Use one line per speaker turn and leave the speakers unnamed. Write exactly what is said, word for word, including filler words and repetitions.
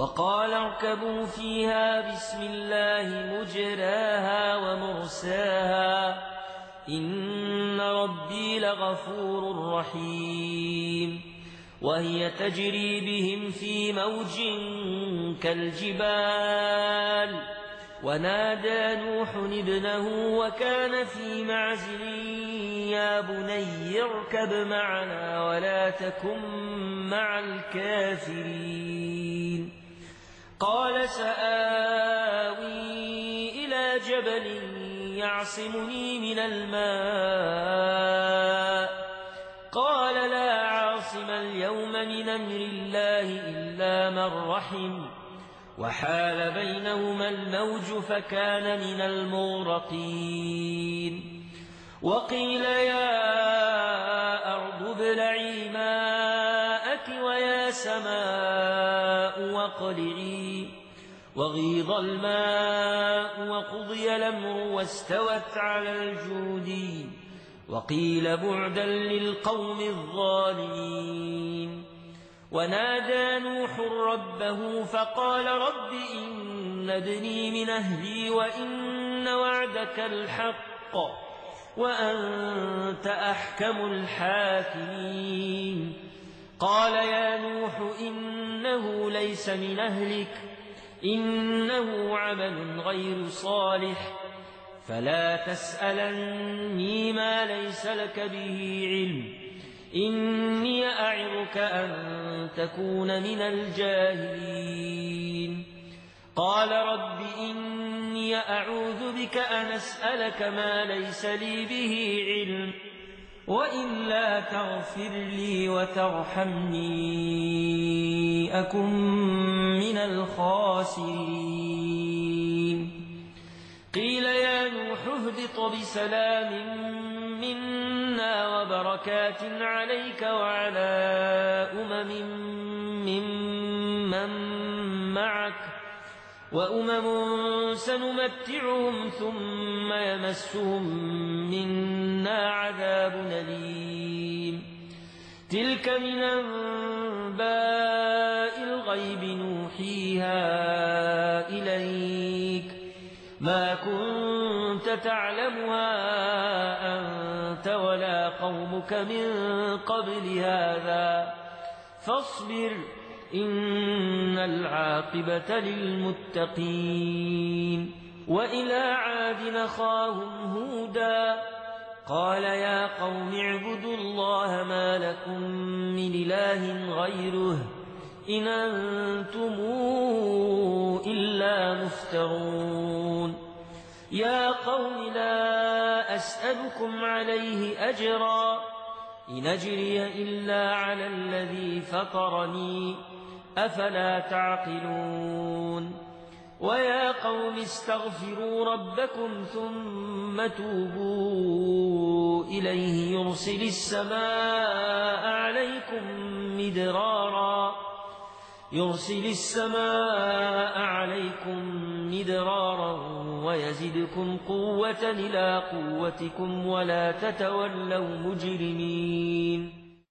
وقال اركبوا فيها بسم الله مجراها ومرساها إن ربي لغفور رحيم وهي تجري بهم في موج كالجبال ونادى نوح ابنه وكان في معزل يا بني اركب معنا ولا تكن مع الكافرين قال سآوي إلى جبل يعصمني من الماء قال لا عاصم اليوم من أمر الله إلا من رحم وحال بينهما الموج فكان من المغرقين وقيل يا أرض ابلعي ماءك ويا سماء واقلعي وغيض الماء وقضي الأمر واستوت على الجودي وقيل بعدا للقوم الظالمين ونادى نوح ربه فقال رب إن ابني من أهلي وإن وعدك الحق وأنت أحكم الحاكمين قال يا نوح إنه ليس من أهلك إنه عمل غير صالح فلا تسألني ما ليس لك به علم إني أعظك أن تكون من الجاهلين قال رب إني أعوذ بك أن أسألك ما ليس لي به علم وإلا تغفر لي وترحمني أكن من الخاسرين قيل يا نوح اهبط بسلام منا وبركات عليك وعلى أمم ممن معك وأمم سنمتعهم ثم يمسهم منا عذاب أليم تلك من أنباء الغيب نوحيها إليك ما كنت تعلمها أنت ولا قومك من قبل هذا فاصبر إن العاقبة للمتقين وإلى عاد أخاهم هودا قال يا قوم اعبدوا الله ما لكم من إله غيره إن أنتم إلا مفترون يا قوم لا أسألكم عليه أجرا إن أجري إلا على الذي فطرني أفلا تعقلون ويا قوم استغفروا ربكم ثم توبوا إليه يرسل السماء عليكم مدرارا يرسل السماء عليكم مدرارا ويزدكم قوة إلى قوتكم ولا تتولوا مجرمين